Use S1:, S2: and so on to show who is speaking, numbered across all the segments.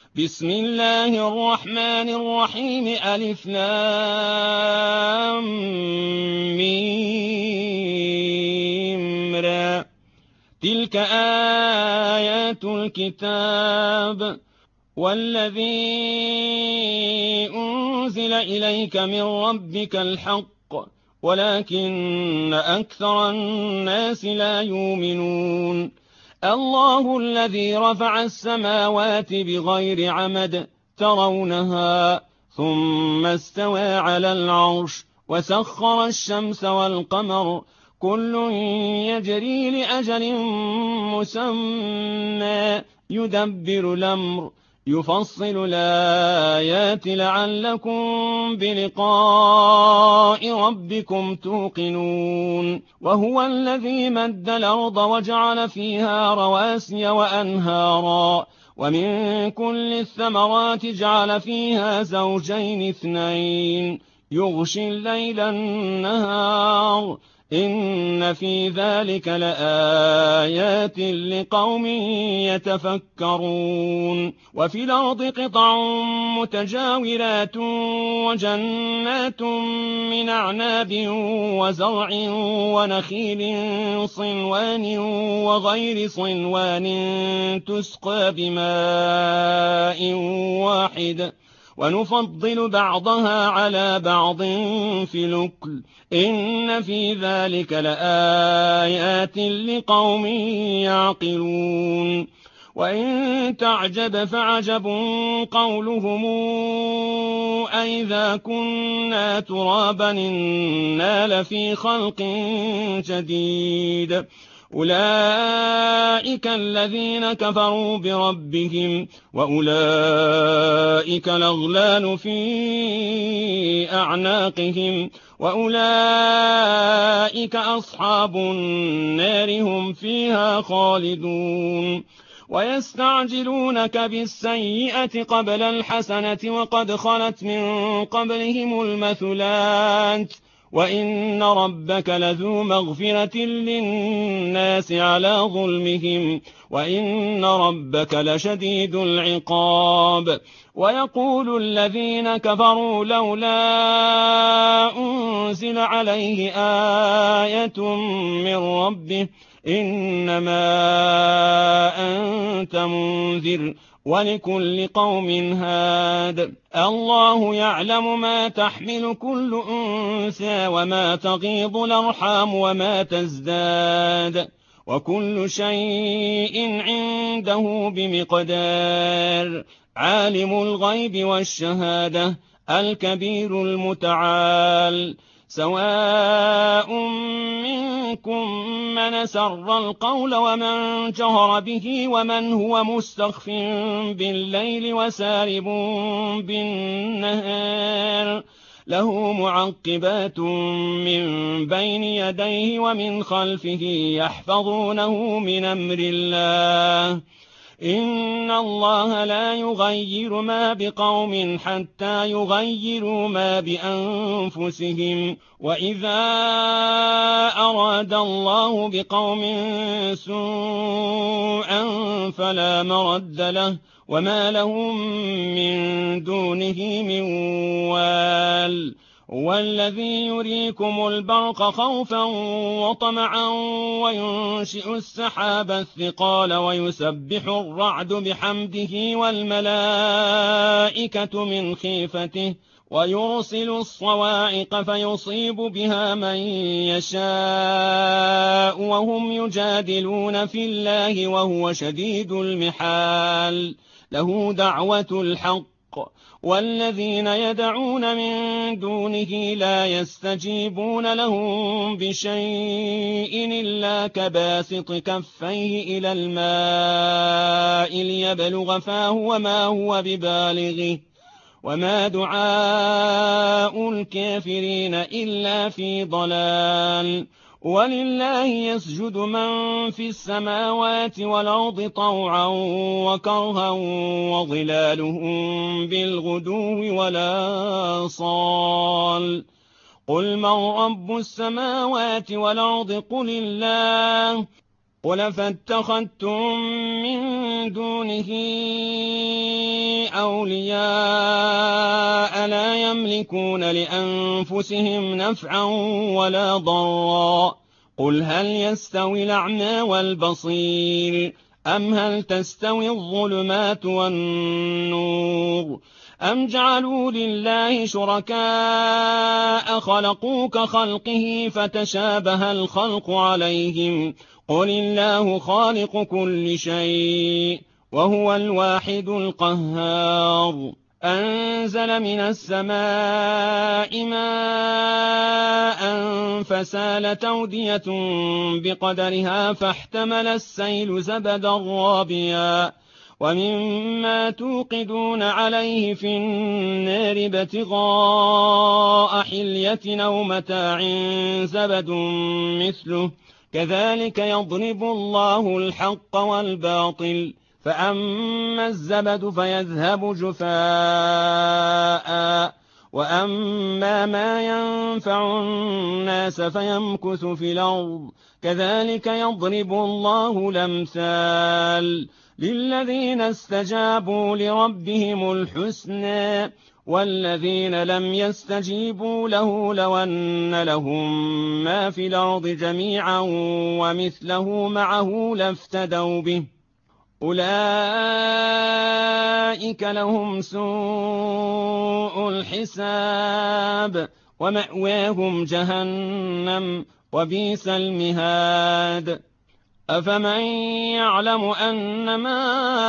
S1: بسم الله الرحمن الرحيم ألف لام ميم را تلك آيات الكتاب والذي أنزل إليك من ربك الحق ولكن أكثر الناس لا يؤمنون الله الذي رفع السماوات بغير عمد ترونها ثم استوى على العرش وسخر الشمس والقمر كل يجري لأجل مسمى يدبر الأمر يفصل الآيات لعلكم بلقاء ربكم توقنون وهو الذي مد الأرض وجعل فيها رواسي وأنهارا ومن كل الثمرات جعل فيها زوجين اثنين يغشي الليل النهار إن في ذلك لآيات لقوم يتفكرون وفي الأرض قطع متجاورات وجنات من أعناب وزرع ونخيل صنوان وغير صنوان تسقى بماء واحد ونفضل بعضها على بعض في الأكل إن في ذلك لآيات لقوم يعقلون وإن تعجب فعجب قولهم أئذا كنا ترابا إنا لفي خلق جديد أولئك الذين كفروا بربهم وأولئك الأغلال في أعناقهم وأولئك أصحاب النار هم فيها خالدون ويستعجلونك بالسيئة قبل الحسنة وقد خلت من قبلهم المثلات وإن ربك لذو مغفرة للناس على ظلمهم وإن ربك لشديد العقاب ويقول الذين كفروا لولا أنزل عليه آية من ربه إنما أنت منذر ولكل قوم هاد الله يعلم ما تحمل كل أنثى وما تغيض الأرحام وما تزداد وكل شيء عنده بمقدار عالم الغيب والشهادة الكبير المتعال سواء منكم من سر القول ومن جهر به ومن هو مستخف بالليل وسارب بالنهار له معقبات من بين يديه ومن خلفه يحفظونه من أمر الله إن الله لا يغير ما بقوم حتى يغيروا ما بأنفسهم وإذا أراد الله بقوم سوءا فلا مرد له وما لهم من دونه من وال هو الذي يريكم البرق خوفا وطمعا وينشئ السحاب الثقال ويسبح الرعد بحمده والملائكة من خيفته ويرسل الصواعق فيصيب بها من يشاء وهم يجادلون في الله وهو شديد المحال له دعوة الحق والذين يدعون من دونه لا يستجيبون لهم بشيء إلا كباسط كفيه إلى الماء ليبلغ فاه وما هو ببالغه وما دعاء الكافرين إلا في ضلال ولله يسجد من في السماوات والأرض طوعا وكرها وظلالهم بالغدو ولا صال قل من رب السماوات والأرض قل الله قل فاتخذتم من دونه أولياء لا يملكون لأنفسهم نفعا ولا ضرا قل هل يستوي الأعمى والبصير أم هل تستوي الظلمات والنور أم جعلوا لله شركاء خلقوا كخلقه فتشابه الخلق عليهم قل الله خالق كل شيء وهو الواحد القهار أنزل من السماء ماء فسالت أودية بقدرها فاحتمل السيل زبدا رابيا ومما توقدون عليه في النار ابتغاء حلية أو متاع زبد مثله كذلك يضرب الله الحق والباطل فأما الزبد فيذهب جفاء وأما ما ينفع الناس فيمكث في الأرض كذلك يضرب الله الأمثال للذين استجابوا لربهم الحسنى والذين لم يستجيبوا له لو أن لهم ما في الأرض جميعا ومثله معه لافتدوا به أولئك لهم سوء الحساب ومأواهم جهنم وبئس المهاد أفمن يعلم أنما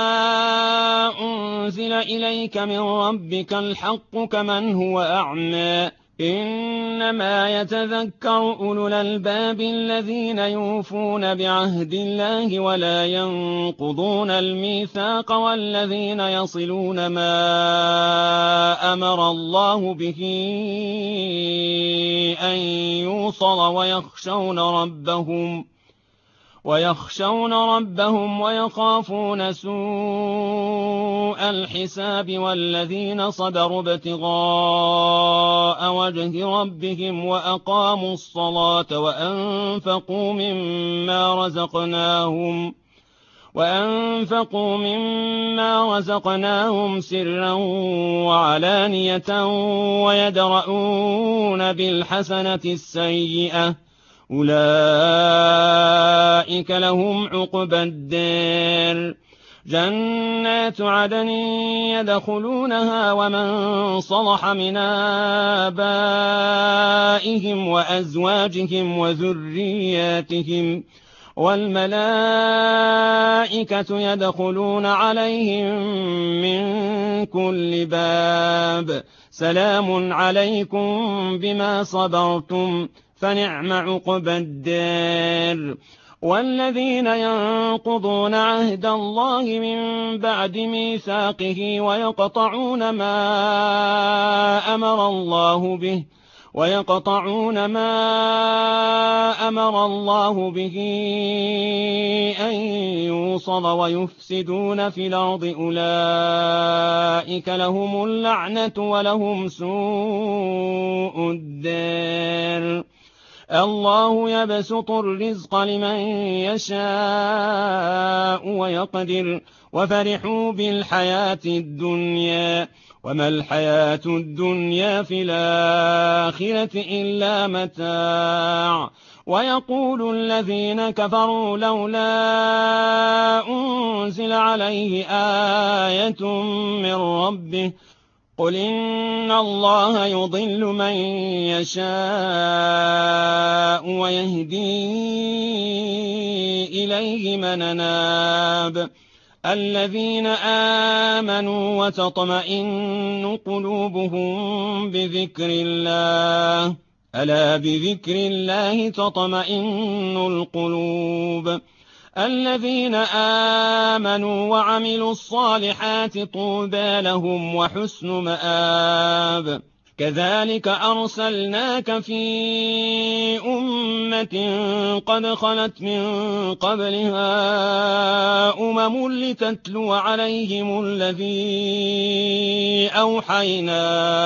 S1: أنزل إليك من ربك الحق كمن هو أعمى إنما يتذكر أولو الألباب الذين يوفون بعهد الله ولا ينقضون الميثاق والذين يصلون ما أمر الله به أن يوصل ويخشون ربهم ويخافون سوء الحساب والذين صبروا ابتغاء وجه ربهم وأقاموا الصلاة وأنفقوا مما رزقناهم سرا وعلانية ويدرؤون بالحسنة السيئة أولئك لهم عقبى الدار جنات عدن يدخلونها ومن صلح من آبائهم وأزواجهم وذرياتهم والملائكة يدخلون عليهم من كل باب سلام عليكم بما صبرتم فنعم عقبى الدار والذين ينقضون عهد الله من بعد ميثاقه ويقطعون ما أمر الله به أن يوصل ويفسدون في الأرض أولئك لهم اللعنة ولهم سوء الدار الله يبسط الرزق لمن يشاء ويقدر وفرحوا بالحياة الدنيا وما الحياة الدنيا في الآخرة إلا متاع ويقول الذين كفروا لولا أنزل عليه آية من ربه قل إن الله يضل من يشاء ويهدي إليه من أناب الذين آمنوا وتطمئن قلوبهم بذكر الله ألا بذكر الله تطمئن القلوب الذين آمنوا وعملوا الصالحات طوبى لهم وحسن مآب كذلك أرسلناك في أمة قد خلت من قبلها لتتلو عليهم الذي أوحينا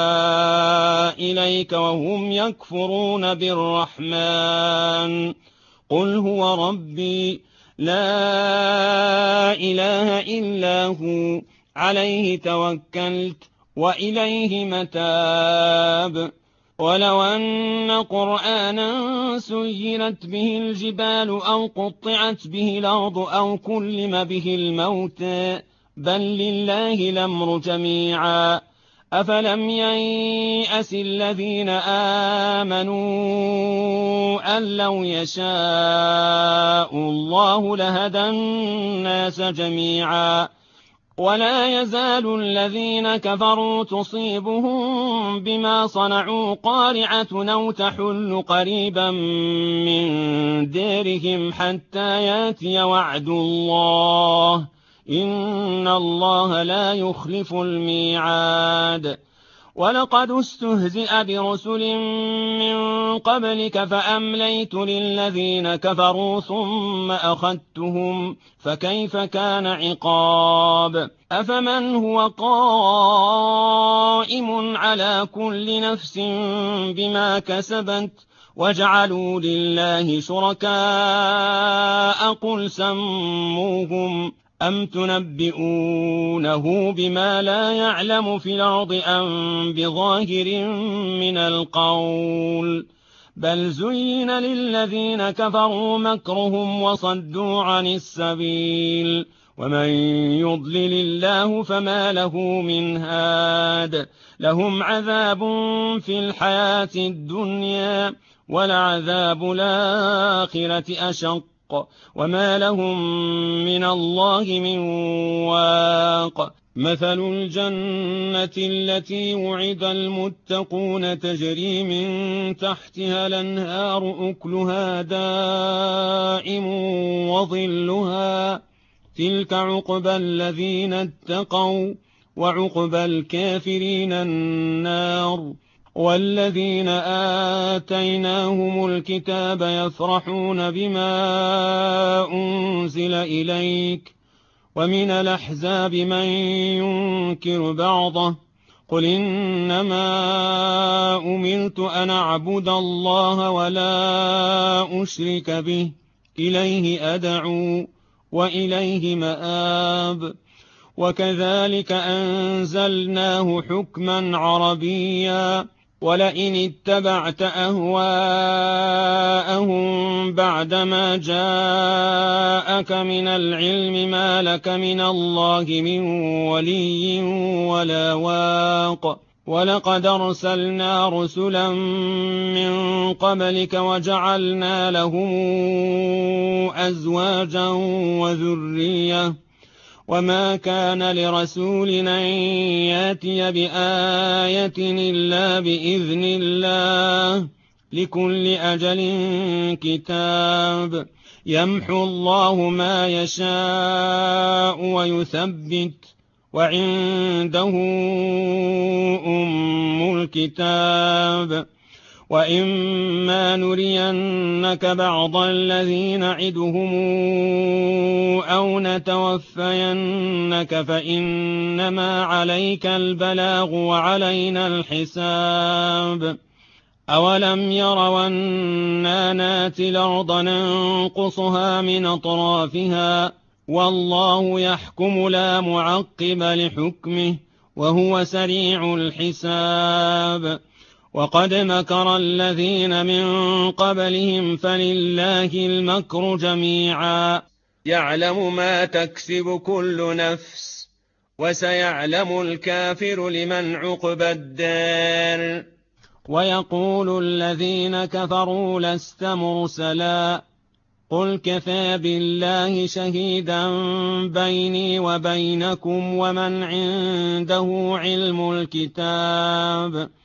S1: إليك وهم يكفرون بالرحمن قل هو ربي لا إله إلا هو عليه توكلت وإليه متاب. ولو أن قرآنا سيرت به الجبال أو قطعت به الأرض أو كلم به الموتى بل لله الأمر جميعا. أفلم ييأس الذين آمنوا أن لو يشاء الله لهدى الناس جميعا. ولا يزال الذين كفروا تصيبهم بما صنعوا قارعة أو تحل قريبا من ديرهم حتى ياتي وعد الله إن الله لا يخلف الميعاد. ولقد استهزئ برسل من قبلك فأمليت للذين كفروا ثم أخذتهم فكيف كان عقاب. أفمن هو قائم على كل نفس بما كسبت وجعلوا لله شركاء قل سموهم أم تنبئونه بما لا يعلم في الأرض أم بظاهر من القول بل زين للذين كفروا مكرهم وصدوا عن السبيل ومن يضلل الله فما له من هاد. لهم عذاب في الحياة الدنيا ولعذاب الآخرة أشق وما لهم من الله من واق. مثل الجنة التي وعد المتقون تجري من تحتها الأنهار أكلها دائم وظلها تلك عقبى الذين اتقوا وعقبى الكافرين النار. والذين آتيناهم الكتاب يفرحون بما أنزل إليك ومن الأحزاب من ينكر بعضه قل إنما أمرت أن أعبد الله ولا أشرك به إليه أدعو وإليه مآب. وكذلك أنزلناه حكما عربيا ولئن اتبعت أهواءهم بعدما جاءك من العلم ما لك من الله من ولي ولا واق. ولقد أرسلنا رسلا من قبلك وجعلنا لهم أزواجا وذرية وما كان لرسول أن ياتي بآية إلا بإذن الله لكل أجل كتاب. يمحو الله ما يشاء ويثبت وعنده أم الكتاب. وإما نرينك بعض الذي نعدهم أو نتوفينك فإنما عليك البلاغ وعلينا الحساب. أولم يروا أنا ناتي الأرض ننقصها من أطرافها والله يحكم لا معقب لحكمه وهو سريع الحساب. وقد مكر الذين من قبلهم فلله المكر جميعا يعلم ما تكسب كل نفس وسيعلم الكافر لمن عقبى الدار. ويقول الذين كفروا لست مرسلا قل كفى بالله شهيدا بيني وبينكم ومن عنده علم الكتاب.